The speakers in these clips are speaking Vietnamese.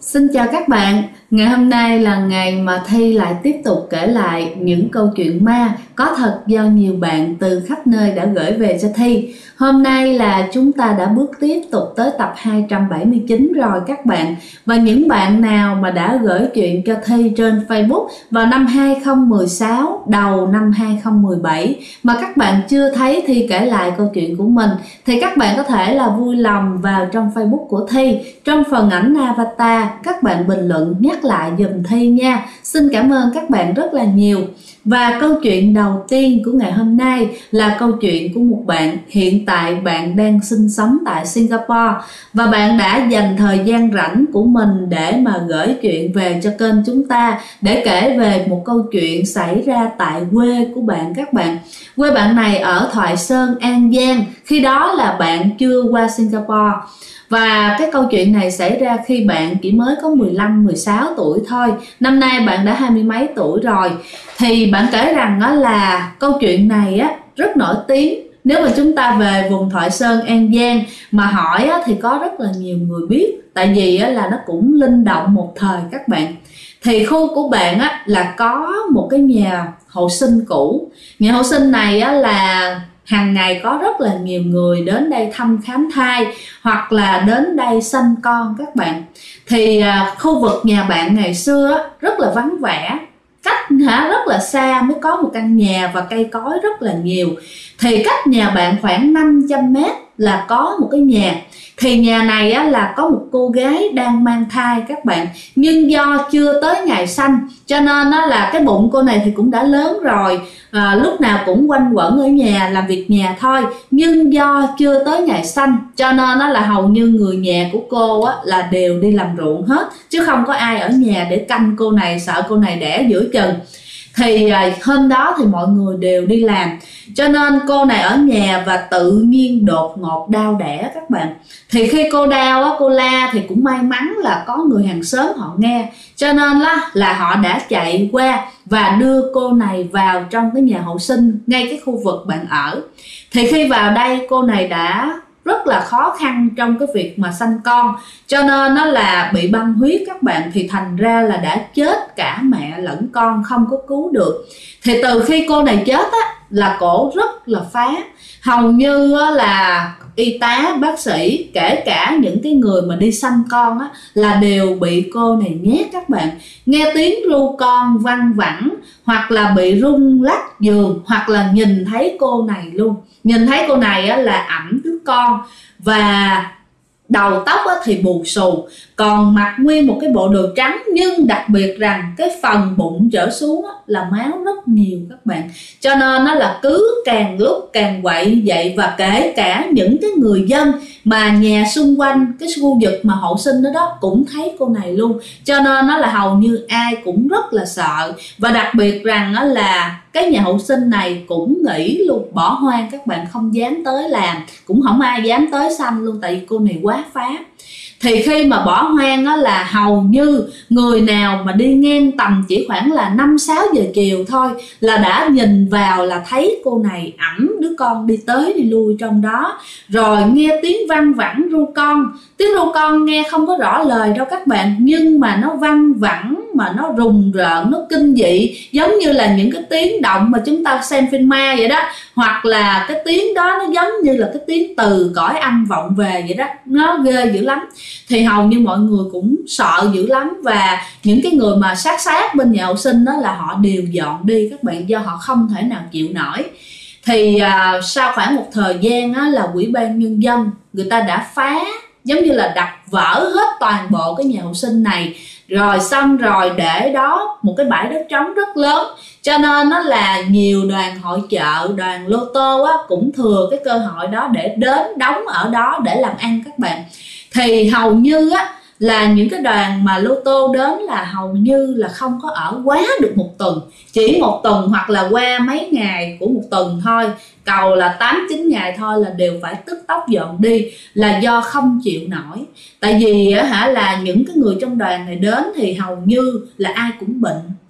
Xin chào các bạn, ngày hôm nay là ngày mà Thi lại tiếp tục kể lại những câu chuyện ma có thật do nhiều bạn từ khắp nơi đã gửi về cho Thi. Hôm nay là chúng ta đã bước tiếp tục tới tập 279 rồi các bạn. Và những bạn nào mà đã gửi chuyện cho Thi trên Facebook vào năm 2016, đầu năm 2017 mà các bạn chưa thấy Thi kể lại câu chuyện của mình thì các bạn có thể là vui lòng vào trong Facebook của Thi, trong phần ảnh avatar các bạn bình luận nhắc lại giùm Thi nha. Xin cảm ơn các bạn rất là nhiều. Và câu chuyện đầu tiên của ngày hôm nay là câu chuyện của một bạn. Hiện tại bạn đang sinh sống tại Singapore và bạn đã dành thời gian rảnh của mình để mà gửi chuyện về cho kênh chúng ta, để kể về một câu chuyện xảy ra tại quê của bạn các bạn. Quê bạn này ở Thoại Sơn, An Giang, khi đó là bạn chưa qua Singapore. Và cái câu chuyện này xảy ra khi bạn chỉ mới có 15-16 tuổi thôi. Năm nay bạn đã 20 mấy tuổi rồi. Thì bạn kể rằng đó là câu chuyện này á, rất nổi tiếng. Nếu mà chúng ta về vùng Thoại Sơn, An Giang mà hỏi á, thì có rất là nhiều người biết. Tại vì á, là nó cũng linh động một thời các bạn. Thì khu của bạn á, là có một cái nhà hộ sinh cũ. Nhà hộ sinh này á, là hàng ngày có rất là nhiều người đến đây thăm khám thai hoặc là đến đây sanh con các bạn. Thì khu vực nhà bạn ngày xưa rất là vắng vẻ, cách rất là xa mới có một căn nhà và cây cối rất là nhiều. Thì cách nhà bạn khoảng 500 mét là có một cái nhà. Thì nhà này á, là có một cô gái đang mang thai các bạn. Nhưng do chưa tới ngày sanh cho nên á, là cái bụng cô này thì cũng đã lớn rồi, lúc nào cũng quanh quẩn ở nhà làm việc nhà thôi. Nhưng do chưa tới ngày sanh cho nên á, là hầu như người nhà của cô á, là đều đi làm ruộng hết, chứ không có ai ở nhà để canh cô này, sợ cô này đẻ giữa chừng. Thì hôm đó thì mọi người đều đi làm cho nên cô này ở nhà và tự nhiên đột ngột đau đẻ các bạn. Thì khi cô đau á, cô la thì cũng may mắn là có người hàng xóm họ nghe, cho nên là họ đã chạy qua và đưa cô này vào trong cái nhà hộ sinh ngay cái khu vực bạn ở. Thì khi vào đây cô này đã rất là khó khăn trong cái việc mà sanh con, cho nên nó là bị băng huyết các bạn. Thì thành ra là đã chết cả mẹ lẫn con, không có cứu được. Thì từ khi cô này chết á, là cổ rất là phá. Hầu như là y tá, bác sĩ, kể cả những cái người mà đi sanh con á, là đều bị cô này nhét các bạn. Nghe tiếng ru con văng vẳng, hoặc là bị rung lắc giường, hoặc là nhìn thấy cô này luôn. Nhìn thấy cô này á, là ẵm đứa con và đầu tóc á, thì bù xù, còn mặc nguyên một cái bộ đồ trắng. Nhưng đặc biệt rằng cái phần bụng trở xuống á, là máu rất nhiều các bạn. Cho nên nó là cứ càng lúc càng quậy vậy. Và kể cả những cái người dân mà nhà xung quanh cái khu vực mà hộ sinh đó cũng thấy cô này luôn. Cho nên nó là hầu như ai cũng rất là sợ. Và đặc biệt rằng đó là cái nhà hộ sinh này cũng nghỉ luôn, bỏ hoang các bạn, không dám tới làm, cũng không ai dám tới sanh luôn, tại vì cô này quá phá. Thì khi mà bỏ hoang á, là hầu như người nào mà đi ngang tầm chỉ khoảng là 5-6 giờ chiều thôi là đã nhìn vào là thấy cô này ẵm đứa con đi tới đi lui trong đó. Rồi nghe tiếng văng vẳng ru con. Tiếng ru con nghe không có rõ lời đâu các bạn, nhưng mà nó văng vẳng, mà nó rùng rợn, nó kinh dị, giống như là những cái tiếng động mà chúng ta xem phim ma vậy đó. Hoặc là cái tiếng đó nó giống như là cái tiếng từ cõi âm vọng về vậy đó. Nó ghê dữ lắm. Thì hầu như mọi người cũng sợ dữ lắm. Và những cái người mà sát bên nhà hộ sinh đó là họ đều dọn đi các bạn, do họ không thể nào chịu nổi. Thì sau khoảng một thời gian á, là Ủy ban Nhân dân người ta đã phá, giống như là đập vỡ hết toàn bộ cái nhà hộ sinh này. Rồi xong rồi để đó một cái bãi đất trống rất lớn. Cho nên nó là nhiều đoàn hội chợ, đoàn lô tô á, cũng thừa cái cơ hội đó để đến đóng ở đó để làm ăn các bạn. Thì hầu như á, là những cái đoàn mà lô tô đến là hầu như là không có ở quá được một tuần. Chỉ một tuần hoặc là qua mấy ngày của một tuần thôi. Cầu là 8-9 ngày thôi là đều phải tức tốc dọn đi, là do không chịu nổi. Tại vì là những cái người trong đoàn này đến thì hầu như là ai cũng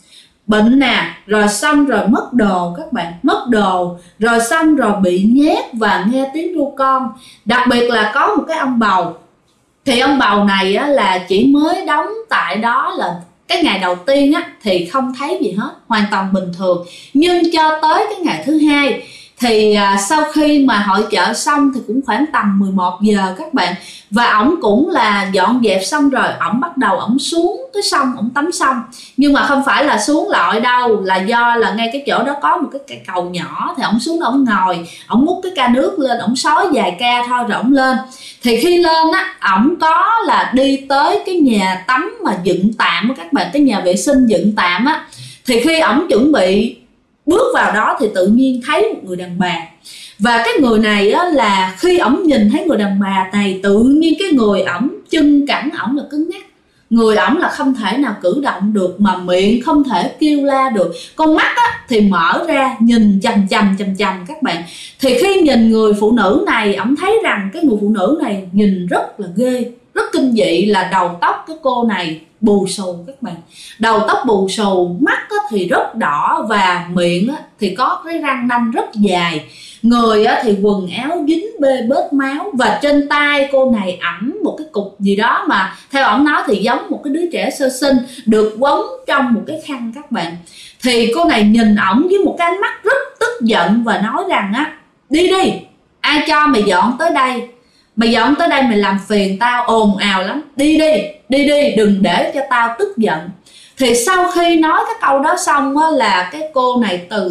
bệnh nè, rồi xong rồi mất đồ các bạn, mất đồ rồi xong rồi bị nhét và nghe tiếng ru con. Đặc biệt là có một cái ông bầu Thì ông bầu này á, là chỉ mới đóng tại đó là cái ngày đầu tiên á, thì không thấy gì hết, hoàn toàn bình thường. Nhưng cho tới cái ngày thứ hai thì sau khi mà hội chợ xong thì cũng khoảng tầm 11 giờ các bạn. Và ổng cũng là dọn dẹp xong rồi, ổng bắt đầu ổng xuống cái sông, ổng tắm sông. Nhưng mà không phải là xuống lội đâu, là do là ngay cái chỗ đó có một cái cầu nhỏ. Thì ổng xuống đó ổng ngồi, ổng múc cái ca nước lên, ổng xối vài ca thôi rồi ổng lên. Thì khi lên á, ổng có là đi tới cái nhà tắm mà dựng tạm các bạn, cái nhà vệ sinh dựng tạm á. Thì khi ổng chuẩn bị bước vào đó thì tự nhiên thấy một người đàn bà. Và cái người này á, là khi ổng nhìn thấy người đàn bà này, tự nhiên cái người ổng, chân cẳng ổng là cứng ngắc, người ổng là không thể nào cử động được, mà miệng không thể kêu la được, con mắt á, thì mở ra nhìn chằm chằm các bạn. Thì khi nhìn người phụ nữ này, ổng thấy rằng cái người phụ nữ này nhìn rất là ghê, rất kinh dị, là đầu tóc cái cô này bù xù các bạn, đầu tóc bù xù, mắt á, thì rất đỏ, và miệng á, thì có cái răng nanh rất dài. Người á, thì quần áo dính bê bết máu, và trên tay cô này ẵm một cái cục gì đó mà theo ổng nói thì giống một cái đứa trẻ sơ sinh, được quấn trong một cái khăn các bạn. Thì cô này nhìn ổng với một cái ánh mắt rất tức giận và nói rằng á, đi đi, ai cho mày dọn tới đây, mày dọn tới đây mày làm phiền tao, ồn ào lắm, đi đi, đi đi, đừng để cho tao tức giận. Thì sau khi nói cái câu đó xong á, là cái cô này từ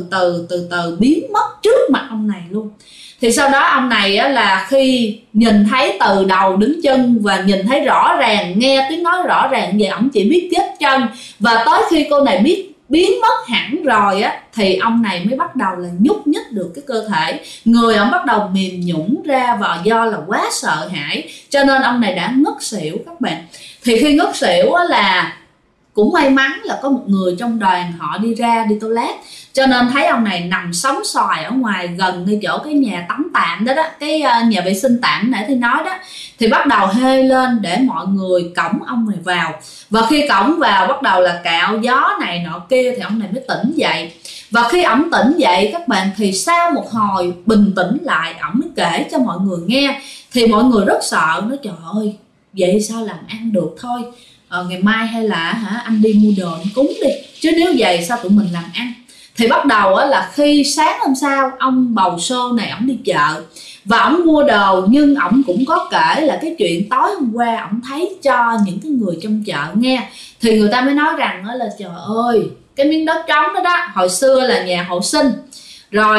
từ biến mất trước mặt ông này luôn. Thì sau đó ông này á, là khi nhìn thấy từ đầu đến chân và nhìn thấy rõ ràng, nghe tiếng nói rõ ràng vậy, ổng chỉ biết chết chân. Và tới khi cô này biết biến mất hẳn rồi á, thì ông này mới bắt đầu là nhúc nhích được cái cơ thể, người ông bắt đầu mềm nhũn ra, và do là quá sợ hãi cho nên ông này đã ngất xỉu các bạn. Thì khi ngất xỉu á, là cũng may mắn là có một người trong đoàn họ đi ra đi toilet, cho nên thấy ông này nằm sóng xoài ở ngoài gần ngay chỗ cái nhà tắm tạm đó, cái nhà vệ sinh tạm nãy thì nói đó. Thì bắt đầu hê lên để mọi người cõng ông này vào. Và khi cõng vào bắt đầu là cạo gió này nọ kia thì ông này mới tỉnh dậy. Và khi ổng tỉnh dậy các bạn, thì sau một hồi bình tĩnh lại, ổng mới kể cho mọi người nghe. Thì mọi người rất sợ, nói trời ơi vậy sao làm ăn được, thôi ngày mai hay là anh đi mua đồ anh cúng đi, chứ nếu vậy sao tụi mình làm ăn. Thì bắt đầu á, là khi sáng hôm sau ông bầu xô này ổng đi chợ và ổng mua đồ, nhưng ổng cũng có kể là cái chuyện tối hôm qua ổng thấy cho những cái người trong chợ nghe. Thì người ta mới nói rằng đó là trời ơi, cái miếng đất trống đó đó hồi xưa là nhà hộ sinh, rồi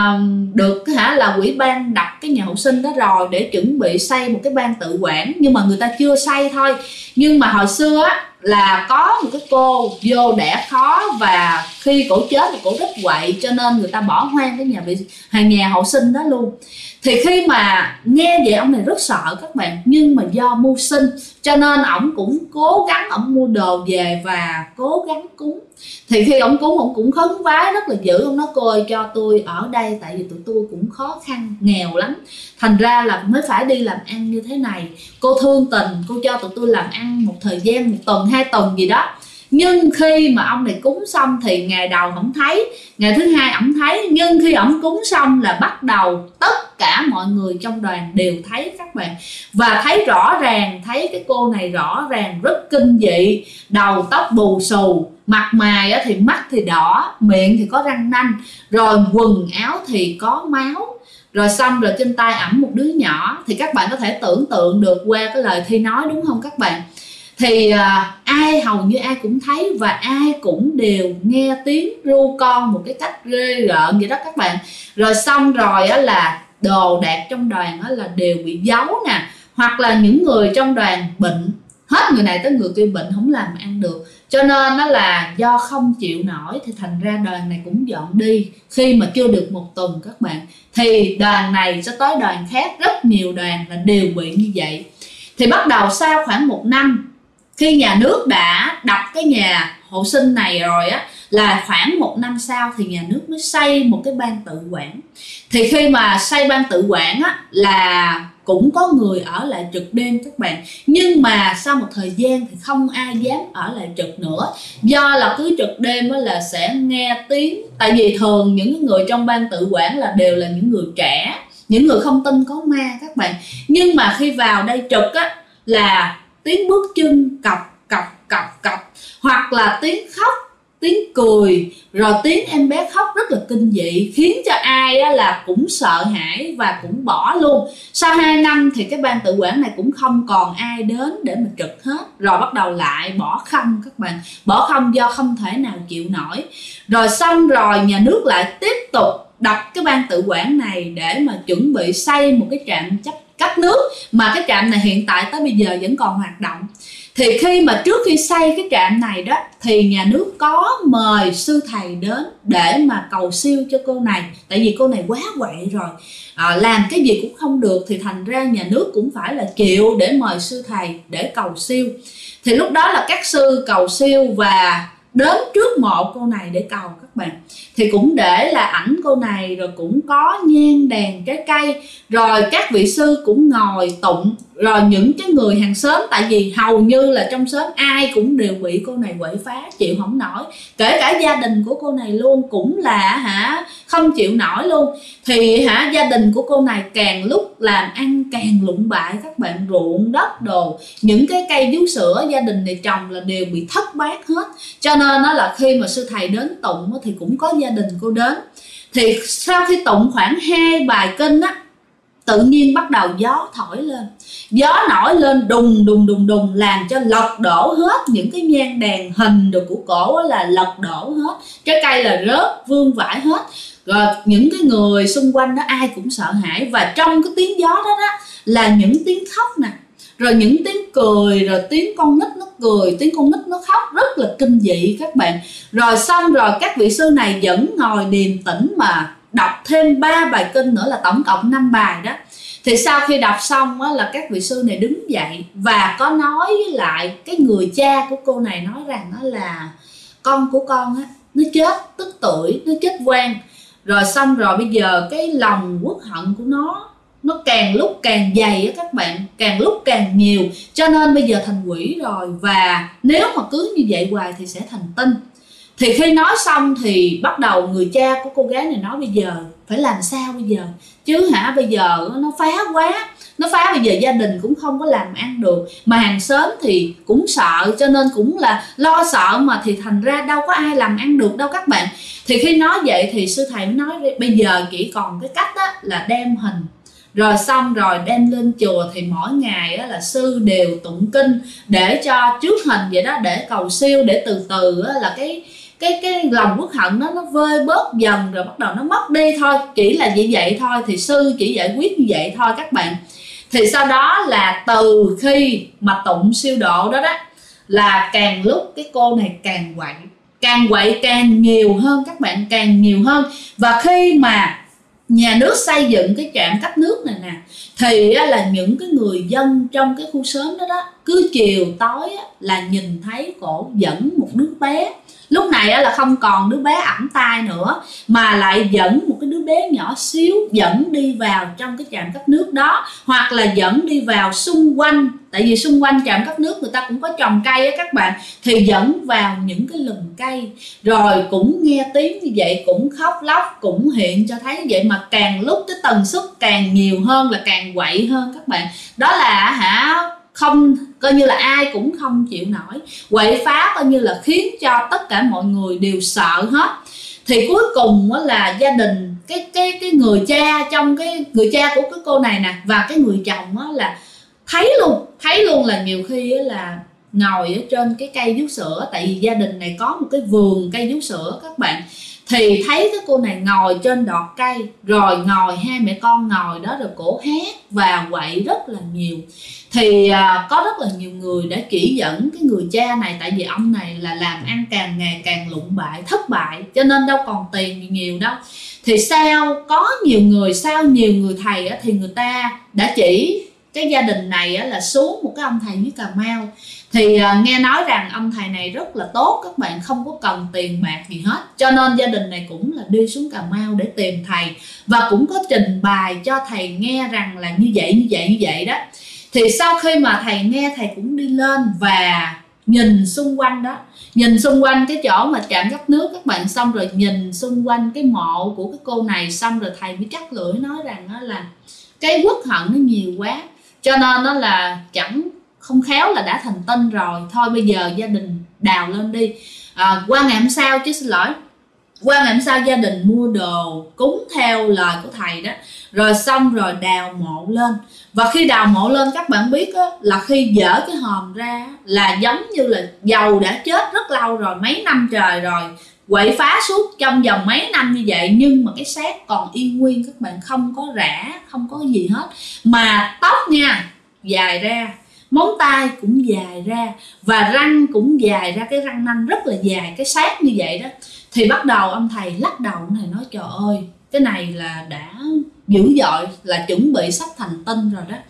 được là ủy ban đập cái nhà hộ sinh đó rồi để chuẩn bị xây một cái ban tự quản, nhưng mà người ta chưa xây thôi. Nhưng mà hồi xưa á, là có một cái cô vô đẻ khó, và khi cổ chết thì cổ rất quậy, cho nên người ta bỏ hoang cái nhà hộ sinh đó luôn. Thì khi mà nghe vậy ông này rất sợ các bạn, nhưng mà do mưu sinh cho nên ổng cũng cố gắng ổng mua đồ về và cố gắng cúng. Thì khi ổng cúng, ổng cũng khấn vái rất là dữ. Ông nói cô ơi cho tôi ở đây, tại vì tụi tôi cũng khó khăn nghèo lắm, thành ra là mới phải đi làm ăn như thế này. Cô thương tình, cô cho tụi tôi làm ăn một thời gian, 1 tuần 2 tuần gì đó. Nhưng khi mà ông này cúng xong thì ngày đầu không thấy, ngày thứ hai ổng thấy, nhưng khi ổng cúng xong là bắt đầu tất cả mọi người trong đoàn đều thấy các bạn. Và thấy rõ ràng, thấy cái cô này rõ ràng rất kinh dị, đầu tóc bù xù, mặt mày thì mắt thì đỏ, miệng thì có răng nanh, rồi quần áo thì có máu, rồi xong rồi trên tay ẵm một đứa nhỏ. Thì các bạn có thể tưởng tượng được qua cái lời Thi nói đúng không các bạn? Thì hầu như ai cũng thấy, và ai cũng đều nghe tiếng ru con một cái cách ghê rợn vậy đó các bạn. Rồi xong rồi á, là đồ đạc trong đoàn á, là đều bị giấu nè, hoặc là những người trong đoàn bệnh, hết người này tới người kia bệnh, không làm ăn được, cho nên đó là do không chịu nổi thì thành ra đoàn này cũng dọn đi khi mà chưa được 1 tuần các bạn. Thì đoàn này sẽ tới đoàn khác, rất nhiều đoàn là đều bị như vậy. Thì bắt đầu sau khoảng 1 năm, khi nhà nước đã đập cái nhà hộ sinh này rồi á, là khoảng 1 năm sau thì nhà nước mới xây một cái ban tự quản. Thì khi mà xây ban tự quản á, là cũng có người ở lại trực đêm các bạn. Nhưng mà sau một thời gian thì không ai dám ở lại trực nữa, do là cứ trực đêm á, là sẽ nghe tiếng. Tại vì thường những người trong ban tự quản là đều là những người trẻ, những người không tin có ma các bạn. Nhưng mà khi vào đây trực á, là tiếng bước chân cọc cọc cọc cọc, hoặc là tiếng khóc, tiếng cười, rồi tiếng em bé khóc rất là kinh dị, khiến cho ai á là cũng sợ hãi và cũng bỏ luôn. Sau 2 năm thì cái ban tự quản này cũng không còn ai đến để mà trực hết, rồi bắt đầu lại bỏ không các bạn, bỏ không do không thể nào chịu nổi. Rồi xong rồi nhà nước lại tiếp tục đập cái ban tự quản này để mà chuẩn bị xây một cái trạm cấp nước, mà cái trạm này hiện tại tới bây giờ vẫn còn hoạt động. Thì khi mà trước khi xây cái trạm này đó thì nhà nước có mời sư thầy đến để mà cầu siêu cho cô này, tại vì cô này quá quậy rồi, làm cái gì cũng không được, thì thành ra nhà nước cũng phải là chịu để mời sư thầy để cầu siêu. Thì lúc đó là các sư cầu siêu và đến trước mộ cô này để cầu các bạn. Thì cũng để là ảnh cô này, rồi cũng có nhang đèn trái cây, rồi các vị sư cũng ngồi tụng, rồi những cái người hàng xóm, tại vì hầu như là trong xóm ai cũng đều bị cô này quậy phá, chịu không nổi, kể cả gia đình của cô này luôn cũng là không chịu nổi luôn. Thì gia đình của cô này càng lúc làm ăn càng lụng bại các bạn, ruộng đất đồ, những cái cây vú sữa gia đình này trồng là đều bị thất bát hết. Cho nên đó là khi mà sư thầy đến tụng thì cũng có gia đình cô đến. Thì sau khi tụng khoảng 2 bài kinh á, tự nhiên bắt đầu gió thổi lên, gió nổi lên đùng đùng đùng đùng, làm cho lật đổ hết những cái nhang đèn hình đồ của cổ là lật đổ hết, trái cây là rớt vương vãi hết. Rồi những cái người xung quanh đó ai cũng sợ hãi, và trong cái tiếng gió đó là những tiếng khóc nè, rồi những tiếng cười, rồi tiếng con nít nó cười, tiếng con nít nó khóc rất là kinh dị các bạn. Rồi xong rồi các vị sư này vẫn ngồi điềm tĩnh mà đọc thêm 3 bài kinh nữa, là tổng cộng 5 bài đó. Thì sau khi đọc xong á, là các vị sư này đứng dậy và có nói với lại cái người cha của cô này, nói rằng đó là con của con á, nó chết tức tuổi, nó chết oan. Rồi xong rồi bây giờ cái lòng uất hận của nó càng lúc càng dày á các bạn, càng lúc càng nhiều, cho nên bây giờ thành quỷ rồi, và nếu mà cứ như vậy hoài thì sẽ thành tinh. Thì khi nói xong thì bắt đầu người cha của cô gái này nói bây giờ phải làm sao bây giờ chứ bây giờ nó phá quá, nó phá bây giờ gia đình cũng không có làm ăn được, mà hàng xóm thì cũng sợ, cho nên cũng là lo sợ mà, thì thành ra đâu có ai làm ăn được đâu các bạn. Thì khi nói vậy thì sư thầy mới nói bây giờ chỉ còn cái cách đó là đem hình, rồi xong rồi đem lên chùa, thì mỗi ngày là sư đều tụng kinh để cho trước hình vậy đó, để cầu siêu, để từ từ là cái lòng uất hận nó vơi bớt dần, rồi bắt đầu nó mất đi thôi, chỉ là như vậy thôi. Thì sư chỉ giải quyết như vậy thôi các bạn. Thì sau đó là từ khi mà tụng siêu độ đó là càng lúc cái cô này càng quậy càng nhiều hơn các bạn, càng nhiều hơn. Và khi mà nhà nước xây dựng cái trạm cấp nước này nè, thì là những cái người dân trong cái khu xóm đó cứ chiều tối là nhìn thấy cổ dẫn một đứa bé. Lúc này là không còn đứa bé ẵm tai nữa, mà lại dẫn một cái đứa bé nhỏ xíu dẫn đi vào trong cái trạm cấp nước đó, hoặc là dẫn đi vào xung quanh, tại vì xung quanh trạm cấp nước người ta cũng có trồng cây á các bạn, thì dẫn vào những cái lùm cây, rồi cũng nghe tiếng như vậy, cũng khóc lóc, cũng hiện cho thấy như vậy, mà càng lúc cái tần suất càng nhiều hơn, là càng quậy hơn các bạn. Đó là không, coi như là ai cũng không chịu nổi, quậy phá coi như là khiến cho tất cả mọi người đều sợ hết. Thì cuối cùng là gia đình cái người cha, trong cái người cha của cái cô này nè, và cái người chồng là thấy luôn là nhiều khi là ngồi ở trên cái cây vú sữa, tại vì gia đình này có một cái vườn cây vú sữa các bạn, thì thấy cái cô này ngồi trên đọt cây, rồi ngồi hai mẹ con ngồi đó, rồi cổ hét và quậy rất là nhiều. Thì có rất là nhiều người đã chỉ dẫn cái người cha này, tại vì ông này là làm ăn càng ngày càng lụng bại, thất bại, cho nên đâu còn tiền gì nhiều đâu. Thì có nhiều người thầy thì người ta đã chỉ cái gia đình này là xuống một cái ông thầy dưới Cà Mau. Thì nghe nói rằng ông thầy này rất là tốt các bạn, không có cần tiền bạc gì hết, cho nên gia đình này cũng là đi xuống Cà Mau để tìm thầy, và cũng có trình bày cho thầy nghe rằng là như vậy đó. Thì sau khi mà thầy nghe, thầy cũng đi lên và nhìn xung quanh đó, nhìn xung quanh cái chỗ mà trạm cấp nước các bạn, xong rồi nhìn xung quanh cái mộ của cái cô này, xong rồi thầy mới chắc lưỡi nói rằng là cái uất hận nó nhiều quá, cho nên nó là không khéo là đã thành tinh rồi, thôi bây giờ gia đình đào lên đi. Qua ngày hôm sau, chứ xin lỗi, qua ngày hôm sau gia đình mua đồ cúng theo lời của thầy đó, rồi xong rồi đào mộ lên. Và khi đào mộ lên các bạn biết á, là khi dỡ cái hòm ra là giống như là dầu đã chết rất lâu rồi, mấy năm trời rồi, quậy phá suốt trong vòng mấy năm như vậy, nhưng mà cái xác còn y nguyên các bạn, không có rã, không có gì hết. Mà tóc nha, dài ra, móng tay cũng dài ra, và răng cũng dài ra, cái răng nanh rất là dài, cái xác như vậy đó. Thì bắt đầu ông thầy lắc đầu, ông thầy nói trời ơi, cái này là đã dữ dội, là chuẩn bị sắp thành tinh rồi đó.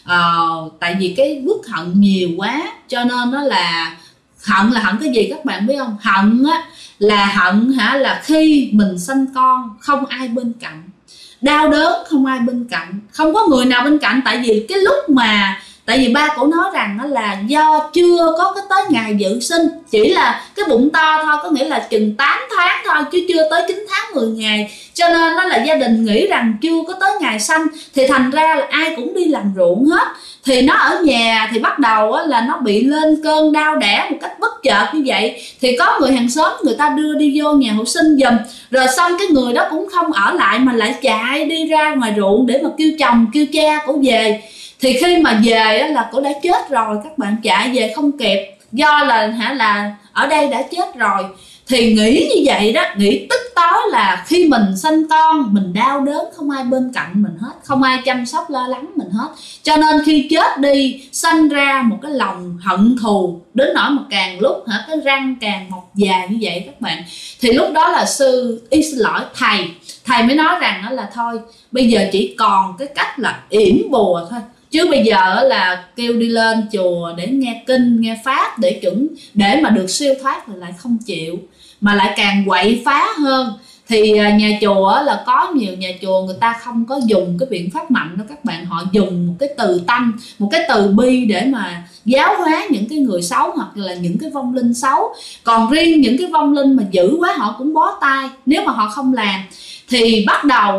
Tại vì cái bức hận nhiều quá, cho nên nó là hận cái gì các bạn biết không? Hận á là hận là khi mình sanh con không ai bên cạnh, đau đớn không ai bên cạnh, không có người nào bên cạnh. Tại vì cái lúc mà tại vì ba cổ nói rằng đó là do chưa có cái tới ngày dự sinh, chỉ là cái bụng to thôi, có nghĩa là chừng 8 tháng thôi chứ chưa tới 9 tháng 10 ngày, cho nên đó là gia đình nghĩ rằng chưa có tới ngày sanh, thì thành ra là ai cũng đi làm ruộng hết. Thì nó ở nhà thì bắt đầu là nó bị lên cơn đau đẻ một cách bất chợt như vậy, thì có người hàng xóm người ta đưa đi vô nhà hộ sinh giùm, rồi xong cái người đó cũng không ở lại mà lại chạy đi ra ngoài ruộng để mà kêu chồng kêu cha cổ về. Thì khi mà về là cổ đã chết rồi các bạn, chạy về không kịp, do là ở đây đã chết rồi. Thì nghĩ như vậy đó, nghĩ tức tối là khi mình sanh con mình đau đớn, không ai bên cạnh mình hết, không ai chăm sóc lo lắng mình hết, cho nên khi chết đi sanh ra một cái lòng hận thù, đến nỗi mà càng lúc cái răng càng mọc dài như vậy các bạn. Thì lúc đó là xin lỗi thầy mới nói rằng là thôi bây giờ chỉ còn cái cách là yểm bùa thôi, chứ bây giờ là kêu đi lên chùa để nghe kinh nghe pháp để mà được siêu thoát là lại không chịu, mà lại càng quậy phá hơn. Thì nhà chùa là có nhiều nhà chùa người ta không có dùng cái biện pháp mạnh đó các bạn, họ dùng một cái từ tâm, một cái từ bi để mà giáo hóa những cái người xấu hoặc là những cái vong linh xấu. Còn riêng những cái vong linh mà dữ quá họ cũng bó tay nếu mà họ không làm. Thì bắt đầu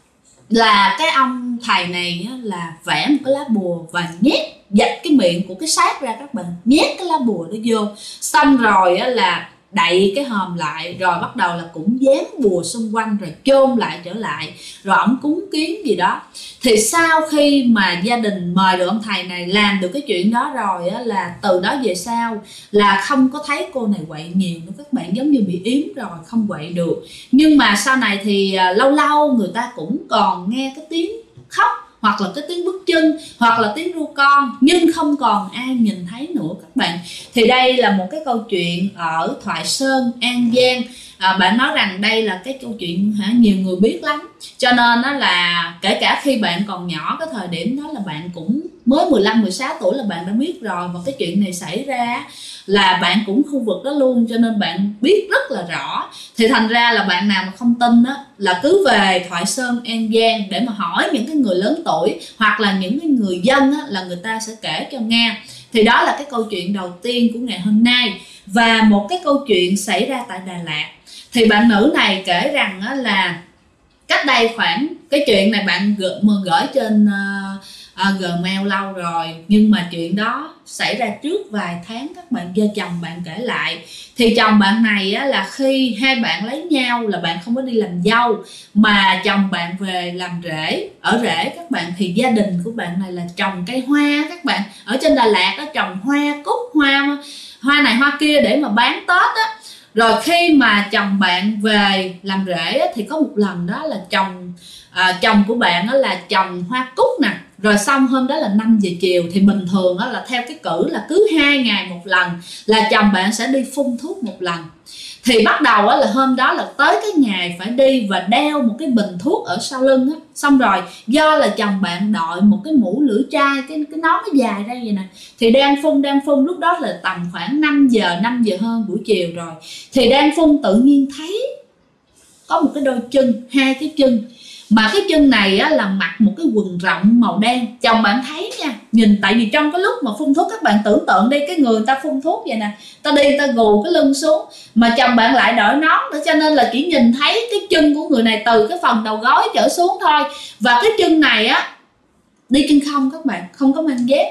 là cái ông thầy này là vẽ một cái lá bùa và nhét dạch cái miệng của cái xác ra các bạn, nhét cái lá bùa đó vô, xong rồi là đậy cái hòm lại, rồi bắt đầu là cũng dán bùa xung quanh rồi chôn lại trở lại, rồi ổng cúng kiến gì đó. Thì sau khi mà gia đình mời được ông thầy này làm được cái chuyện đó rồi là từ đó về sau là không có thấy cô này quậy nhiều nữa các bạn, giống như bị yếm rồi không quậy được. Nhưng mà sau này thì lâu lâu người ta cũng còn nghe cái tiếng khóc, hoặc là cái tiếng bước chân, hoặc là tiếng ru con, nhưng không còn ai nhìn thấy nữa các bạn. Thì đây là một cái câu chuyện ở Thoại Sơn, An Giang. Bạn nói rằng đây là cái câu chuyện nhiều người biết lắm, cho nên đó là kể cả khi bạn còn nhỏ, cái thời điểm đó là bạn cũng mới 15-16 tuổi là bạn đã biết rồi, và cái chuyện này xảy ra là bạn cũng khu vực đó luôn, cho nên bạn biết rất là rõ. Thì thành ra là bạn nào mà không tin đó là cứ về Thoại Sơn, An Giang để mà hỏi những cái người lớn tuổi hoặc là những cái người dân là người ta sẽ kể cho nghe. Thì đó là cái câu chuyện đầu tiên của ngày hôm nay. Và một cái câu chuyện xảy ra tại Đà Lạt. Thì bạn nữ này kể rằng là cách đây khoảng, cái chuyện này bạn gửi trên Gmail lâu rồi, nhưng mà chuyện đó xảy ra trước vài tháng các bạn, do chồng bạn kể lại. Thì chồng bạn này là khi hai bạn lấy nhau là bạn không có đi làm dâu, mà chồng bạn về làm ở rể các bạn. Thì gia đình của bạn này là trồng cây hoa các bạn, ở trên Đà Lạt trồng hoa cúc, hoa này hoa kia để mà bán Tết á. Rồi khi mà chồng bạn về làm rể thì có một lần đó là chồng của bạn là trồng hoa cúc nè, rồi xong hôm đó là 5 giờ chiều. Thì bình thường là theo cái cử là cứ 2 ngày một lần là chồng bạn sẽ đi phun thuốc một lần. Thì bắt đầu là hôm đó là tới cái ngày phải đi và đeo một cái bình thuốc ở sau lưng á. Xong rồi do là chồng bạn đội một cái mũ lưỡi trai, cái nón nó dài ra vậy nè, thì đang phun, lúc đó là tầm khoảng 5 giờ hơn buổi chiều rồi. Thì đang phun tự nhiên thấy có một cái đôi chân, 2 cái chân, mà cái chân này là mặc một cái quần rộng màu đen. Chồng bạn thấy nha, nhìn, tại vì trong cái lúc mà phun thuốc các bạn tưởng tượng đi, cái người ta phun thuốc vậy nè, ta đi ta gù cái lưng xuống, mà chồng bạn lại đội nón nữa, cho nên là chỉ nhìn thấy cái chân của người này từ cái phần đầu gối trở xuống thôi. Và cái chân này đi chân không các bạn, không có mang dép.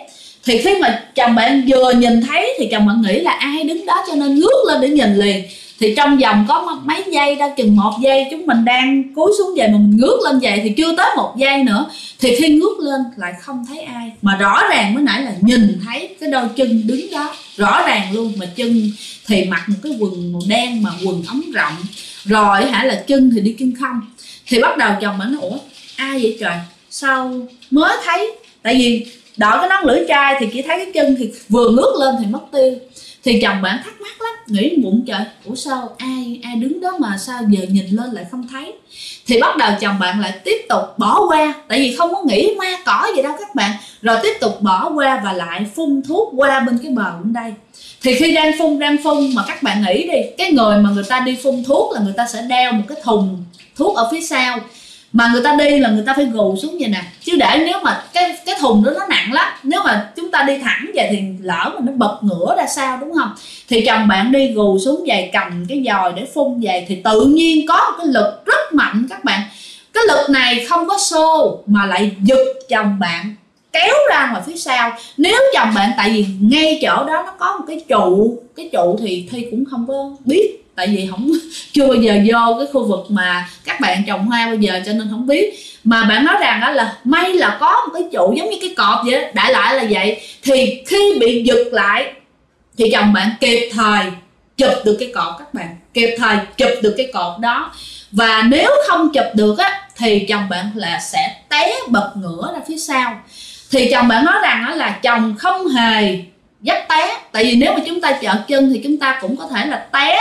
Thì khi mà chồng bạn vừa nhìn thấy thì chồng bạn nghĩ là ai đứng đó, cho nên ngước lên để nhìn liền. Thì trong vòng có mấy giây đâu, chừng 1 giây, chúng mình đang cúi xuống vậy mà mình ngước lên vậy thì chưa tới 1 giây nữa. Thì khi ngước lên lại không thấy ai, mà rõ ràng mới nãy là nhìn thấy cái đôi chân đứng đó rõ ràng luôn. Mà chân thì mặc một cái quần màu đen mà quần ống rộng, rồi là chân thì đi chân không. Thì bắt đầu chồng bạn nói ủa ai vậy trời, sao mới thấy, tại vì đội cái nón lưỡi trai thì chỉ thấy cái chân, thì vừa ngước lên thì mất tiêu. Thì chồng bạn thắc mắc lắm, nghĩ bụng trời, ủa sao ai đứng đó mà sao giờ nhìn lên lại không thấy. Thì bắt đầu chồng bạn lại tiếp tục bỏ qua, tại vì không có nghĩ ma cỏ gì đâu các bạn. Rồi tiếp tục bỏ qua và lại phun thuốc qua bên cái bờ bên đây. Thì khi đang phun mà các bạn nghĩ đi, cái người mà người ta đi phun thuốc là người ta sẽ đeo một cái thùng thuốc ở phía sau, mà người ta đi là người ta phải gù xuống vậy nè, chứ để nếu mà cái thùng đó nó nặng lắm, nếu mà chúng ta đi thẳng vậy thì lỡ mà nó bật ngửa ra sao, đúng không? Thì chồng bạn đi gù xuống vậy, cầm cái dòi để phun vậy, thì tự nhiên có một cái lực rất mạnh các bạn. Cái lực này không có xô mà lại giật chồng bạn kéo ra ngoài phía sau. Nếu chồng bạn, tại vì ngay chỗ đó nó có một cái trụ thì Thi cũng không có biết, tại vì chưa bao giờ vô cái khu vực mà các bạn trồng hoa bao giờ, cho nên không biết. Mà bạn nói rằng đó là may là có một cái trụ giống như cái cọp vậy đó, đại loại là vậy. Thì khi bị giật lại thì chồng bạn kịp thời chụp được cái cọp các bạn, kịp thời chụp được cái cọp đó. Và nếu không chụp được á thì chồng bạn là sẽ té bật ngửa ra phía sau. Thì chồng bạn nói rằng đó là chồng không hề dắt té, tại vì nếu mà chúng ta chợt chân thì chúng ta cũng có thể là té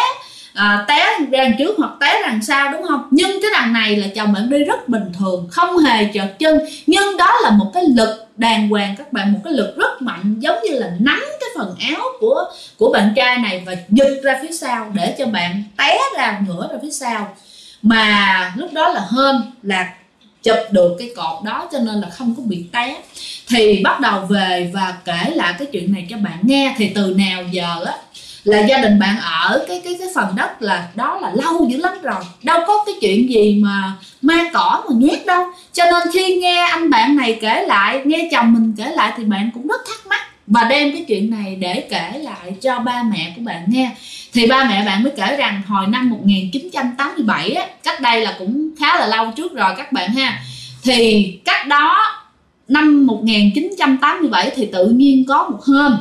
ra đằng trước hoặc té ra đằng sau, đúng không? Nhưng cái đằng này là chồng bạn đi rất bình thường, không hề chợt chân, nhưng đó là một cái lực đàng hoàng các bạn, một cái lực rất mạnh, giống như là nắm cái phần áo của bạn trai này và giật ra phía sau để cho bạn té ra ngửa ra phía sau. Mà lúc đó là hên là chụp được cái cột đó, cho nên là không có bị té. Thì bắt đầu về và kể lại cái chuyện này cho bạn nghe. Thì từ nào giờ á là gia đình bạn ở cái phần đất là đó là lâu dữ lắm rồi, đâu có cái chuyện gì mà ma cỏ mà nhét đâu. Cho nên khi nghe anh bạn này kể lại, nghe chồng mình kể lại thì bạn cũng rất thắc mắc và đem cái chuyện này để kể lại cho ba mẹ của bạn nghe. Thì ba mẹ bạn mới kể rằng hồi năm 1987 á, cách đây là cũng khá là lâu trước rồi các bạn ha. Thì cách đó năm 1987 thì tự nhiên có một hôm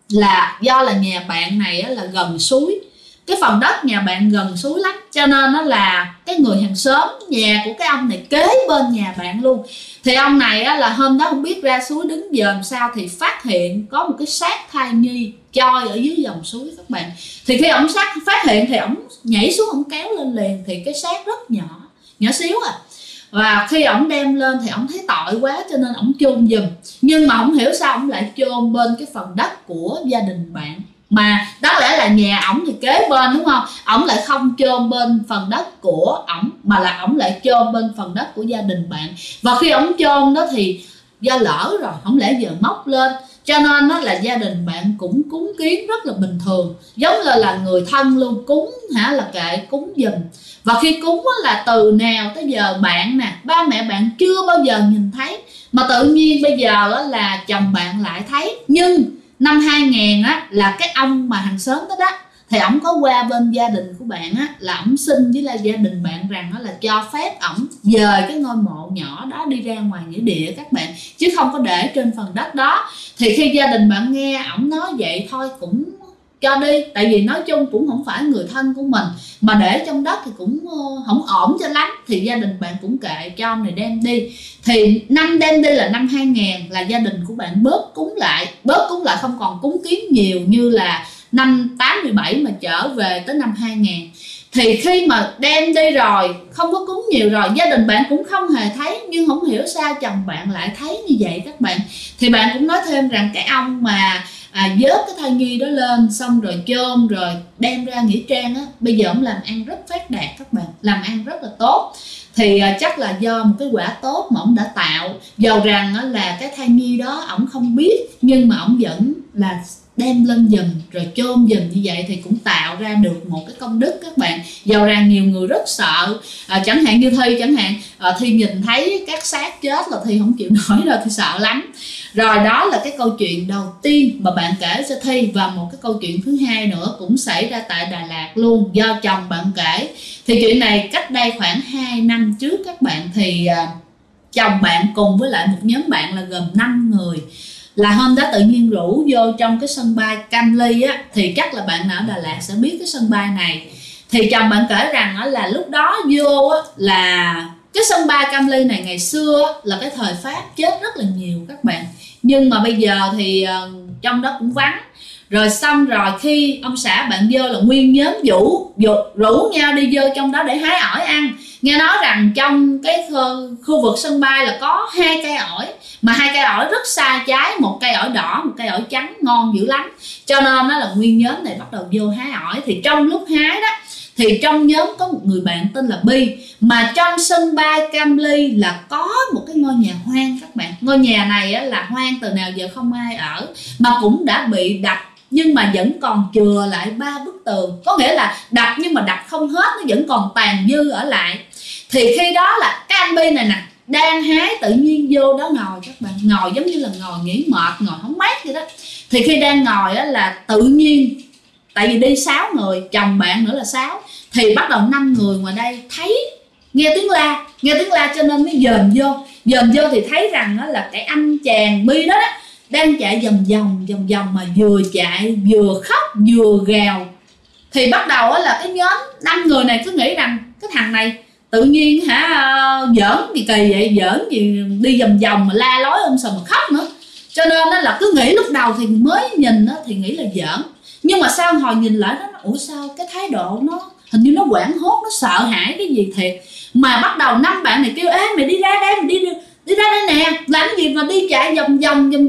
là do là nhà bạn này là gần suối, cái phần đất nhà bạn gần suối lắm, cho nên nó là cái người hàng xóm, nhà của cái ông này kế bên nhà bạn luôn. Thì ông này là hôm đó không biết ra suối đứng dòm sao thì phát hiện có một cái xác thai nhi trôi ở dưới dòng suối các bạn. Thì khi ông phát hiện thì ông nhảy xuống, ông kéo lên liền, thì cái xác rất nhỏ xíu à. Và khi ổng đem lên thì ổng thấy tội quá cho nên ổng chôn giùm. Nhưng mà ổng hiểu sao ổng lại chôn bên cái phần đất của gia đình bạn, mà đáng lẽ là nhà ổng thì kế bên, đúng không? Ổng lại không chôn bên phần đất của ổng mà là ổng lại chôn bên phần đất của gia đình bạn. Và khi ổng chôn đó thì do lỡ rồi, không lẽ giờ móc lên, cho nên nó là gia đình bạn cũng cúng kiến rất là bình thường, giống như là người thân luôn, cúng là kệ cúng giùm. Và khi cúng là từ nào tới giờ bạn nè, ba mẹ bạn chưa bao giờ nhìn thấy, mà tự nhiên bây giờ là chồng bạn lại thấy. Nhưng năm 2000 là cái ông mà hàng xóm đó thì ổng có qua bên gia đình của bạn là ổng xin với là gia đình bạn rằng là cho phép ổng dời cái ngôi mộ nhỏ đó đi ra ngoài nghĩa địa các bạn, chứ không có để trên phần đất đó. Thì khi gia đình bạn nghe ổng nói vậy thôi cũng cho đi, tại vì nói chung cũng không phải người thân của mình, mà để trong đất thì cũng không ổn cho lắm. Thì gia đình bạn cũng kệ cho ông này đem đi. Thì năm đem đi là năm 2000 là gia đình của bạn bớt cúng lại, không còn cúng kiến nhiều như là năm 87 mà trở về tới năm 2000. Thì khi mà đem đi rồi, không có cúng nhiều rồi, gia đình bạn cũng không hề thấy. Nhưng không hiểu sao chồng bạn lại thấy như vậy các bạn. Thì bạn cũng nói thêm rằng cái ông mà vớt cái thai nhi đó lên xong rồi chôn rồi đem ra nghĩa trang bây giờ ông làm ăn rất phát đạt các bạn, làm ăn rất là tốt. Thì chắc là do một cái quả tốt mà ông đã tạo, dầu rằng là cái thai nhi đó ổng không biết, nhưng mà ổng vẫn là đem lên giùm rồi chôn giùm như vậy thì cũng tạo ra được một cái công đức các bạn. Dầu rằng nhiều người rất sợ, chẳng hạn như Thi chẳng hạn, Thi nhìn thấy các xác chết là Thi không chịu nổi rồi, Thi sợ lắm. Rồi đó là cái câu chuyện đầu tiên mà bạn kể cho Thi. Và một cái câu chuyện thứ hai nữa cũng xảy ra tại Đà Lạt luôn, do chồng bạn kể. Thì chuyện này cách đây khoảng 2 năm trước các bạn, thì chồng bạn cùng với lại một nhóm bạn là gồm 5 người là hôm đó tự nhiên rủ vô trong cái sân bay Cam Ly á. Thì chắc là bạn nào ở Đà Lạt sẽ biết cái sân bay này. Thì chồng bạn kể rằng là lúc đó vô á, là cái sân bay Cam Ly này ngày xưa là cái thời Pháp chết rất là nhiều các bạn, nhưng mà bây giờ thì trong đó cũng vắng. Rồi xong rồi khi ông xã bạn vô là nguyên nhóm rủ nhau đi vô trong đó để hái ổi ăn. Nghe nói rằng trong cái khu vực sân bay là có 2 cây ổi, mà 2 cây ổi rất xa trái, một cây ổi đỏ, một cây ổi trắng, ngon dữ lắm. Cho nên đó là nguyên nhóm này bắt đầu vô hái ổi. Thì trong lúc hái đó thì trong nhóm có một người bạn tên là Bi, mà trong sân bay Cam Ly là có một cái ngôi nhà hoang các bạn. Ngôi nhà này á, là hoang từ nào giờ không ai ở, mà cũng đã bị đập, nhưng mà vẫn còn chừa lại 3 bức tường. Có nghĩa là đập nhưng mà đập không hết, nó vẫn còn tàn dư ở lại. Thì khi đó là cái anh Bi này nè đang hái, tự nhiên vô đó ngồi các bạn, ngồi giống như là ngồi nghỉ mệt, ngồi không mát vậy đó. Thì khi đang ngồi á là tự nhiên, tại vì đi 6 người, chồng bạn nữa là 6, thì bắt đầu 5 người ngoài đây thấy nghe tiếng la cho nên mới dòm vô thì thấy rằng đó là cái anh chàng Bi đó đang chạy vòng vòng mà vừa chạy vừa khóc vừa gào. Thì bắt đầu là cái nhóm 5 người này cứ nghĩ rằng cái thằng này tự nhiên giỡn gì kỳ vậy, giỡn gì đi vòng mà la lối sùm mà khóc nữa. Cho nên là cứ nghĩ, lúc đầu thì mới nhìn thì nghĩ là giỡn, nhưng mà sau hồi nhìn lại đó, ủa sao cái thái độ nó hình như nó hoảng hốt, nó sợ hãi cái gì thiệt. Mà bắt đầu 5 bạn này kêu: ê mày đi ra đây, mày đi ra đây nè, làm gì mà đi chạy vòng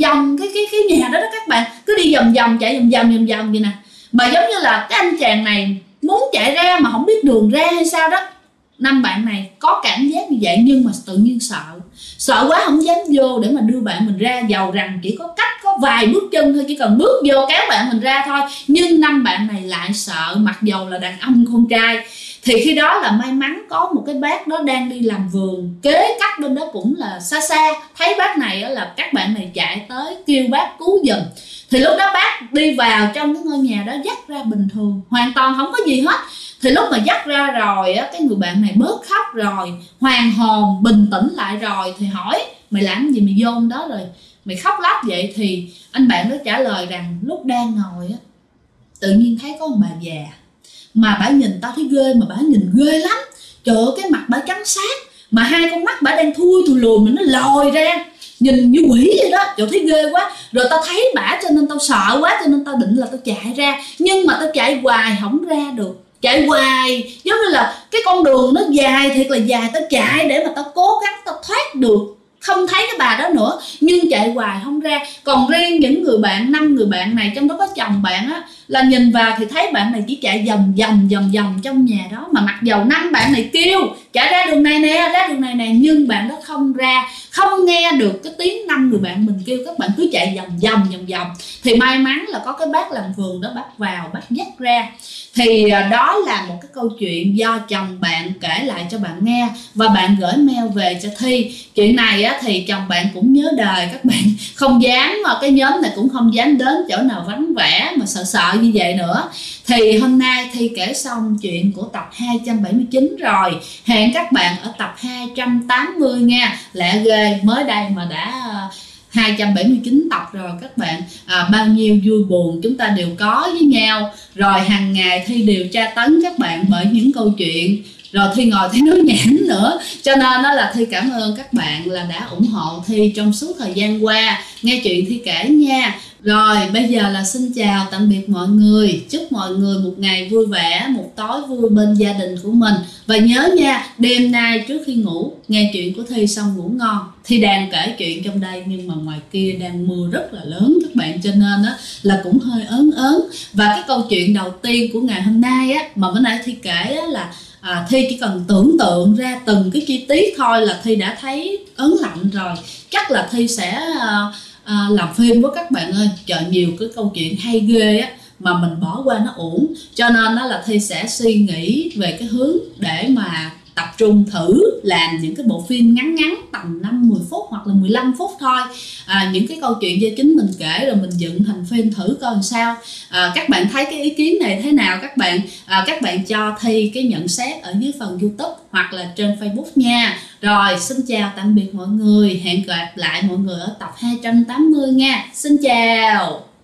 cái nhà đó các bạn, cứ đi vòng chạy vòng vậy nè. Mà giống như là cái anh chàng này muốn chạy ra mà không biết đường ra hay sao đó. 5 bạn này có cảm giác như vậy, nhưng mà tự nhiên sợ quá không dám vô để mà đưa bạn mình ra, dầu rằng chỉ có cách có vài bước chân thôi, chỉ cần bước vô kéo bạn mình ra thôi. Nhưng 5 bạn này lại sợ, mặc dầu là đàn ông con trai. Thì khi đó là may mắn có một cái bác đó đang đi làm vườn kế cách bên đó cũng là xa, thấy bác này là các bạn này chạy tới kêu bác cứu giùm. Thì lúc đó bác đi vào trong cái ngôi nhà đó dắt ra bình thường, hoàn toàn không có gì hết. Thì lúc mà dắt ra rồi á, cái người bạn này bớt khóc rồi, hoàn hồn, bình tĩnh lại rồi, thì hỏi: mày làm gì mày vô đó rồi mày khóc lóc vậy? Thì anh bạn đó trả lời rằng lúc đang ngồi á, tự nhiên thấy có một bà già, mà bả nhìn tao thấy ghê, mà bả nhìn ghê lắm. Trời ơi, cái mặt bả trắng sát, mà 2 con mắt bả đang thui lùi mà nó lòi ra, nhìn như quỷ vậy đó. Trời, thấy ghê quá. Rồi tao thấy bả cho nên tao sợ quá, cho nên tao định là tao chạy ra, nhưng mà tao chạy hoài không ra được. Chạy hoài giống như là cái con đường nó dài thiệt là dài, tao chạy để mà tao cố gắng tao thoát được, không thấy cái bà đó nữa, nhưng chạy hoài không ra. Còn riêng những người bạn, 5 người bạn này, trong đó có chồng bạn á, là nhìn vào thì thấy bạn này chỉ chạy vòng trong nhà đó. Mà mặc dầu 5 bạn này kêu chạy ra đường này nè, ra đường này nè, nhưng bạn đó không ra, không nghe được cái tiếng 5 người bạn mình kêu, các bạn cứ chạy vòng. Thì may mắn là có cái bác làm vườn đó, bác vào, bác dắt ra. Thì đó là một cái câu chuyện do chồng bạn kể lại cho bạn nghe, và bạn gửi mail về cho Thi. Chuyện này á, thì chồng bạn cũng nhớ đời các bạn, không dám, mà cái nhóm này cũng không dám đến chỗ nào vắng vẻ mà sợ như vậy nữa. Thì hôm nay Thi kể xong chuyện của tập 279 rồi. Hẹn các bạn ở tập 280 nha. Lẹ ghê, mới đây mà đã 279 tập rồi các bạn. Bao nhiêu vui buồn chúng ta đều có với nhau. Rồi hàng ngày Thi đều tra tấn các bạn bởi những câu chuyện, rồi Thi ngồi Thi nói nhảm nữa. Cho nên đó là Thi cảm ơn các bạn là đã ủng hộ Thi trong suốt thời gian qua nghe chuyện Thi kể nha. Rồi bây giờ là xin chào tạm biệt mọi người. Chúc mọi người một ngày vui vẻ, một tối vui bên gia đình của mình. Và nhớ nha, đêm nay trước khi ngủ nghe chuyện của Thi xong ngủ ngon. Thi đang kể chuyện trong đây nhưng mà ngoài kia đang mưa rất là lớn các bạn, cho nên đó là cũng hơi ớn. Và cái câu chuyện đầu tiên của ngày hôm nay á, mà bữa nay Thi kể á, là Thi chỉ cần tưởng tượng ra từng cái chi tiết thôi là Thi đã thấy ớn lạnh rồi. Chắc là Thi sẽ làm phim với các bạn ơi. Trời, nhiều cái câu chuyện hay ghê á mà mình bỏ qua nó uổng. Cho nên đó là Thi sẽ suy nghĩ về cái hướng để mà tập trung thử làm những cái bộ phim ngắn ngắn tầm 5-10 phút hoặc là 15 phút thôi. Những cái câu chuyện do chính mình kể rồi mình dựng thành phim thử coi làm sao. Các bạn thấy cái ý kiến này thế nào các bạn? Các bạn cho Thi cái nhận xét ở dưới phần YouTube hoặc là trên Facebook nha. Rồi, xin chào tạm biệt mọi người. Hẹn gặp lại mọi người ở tập 280 nha. Xin chào.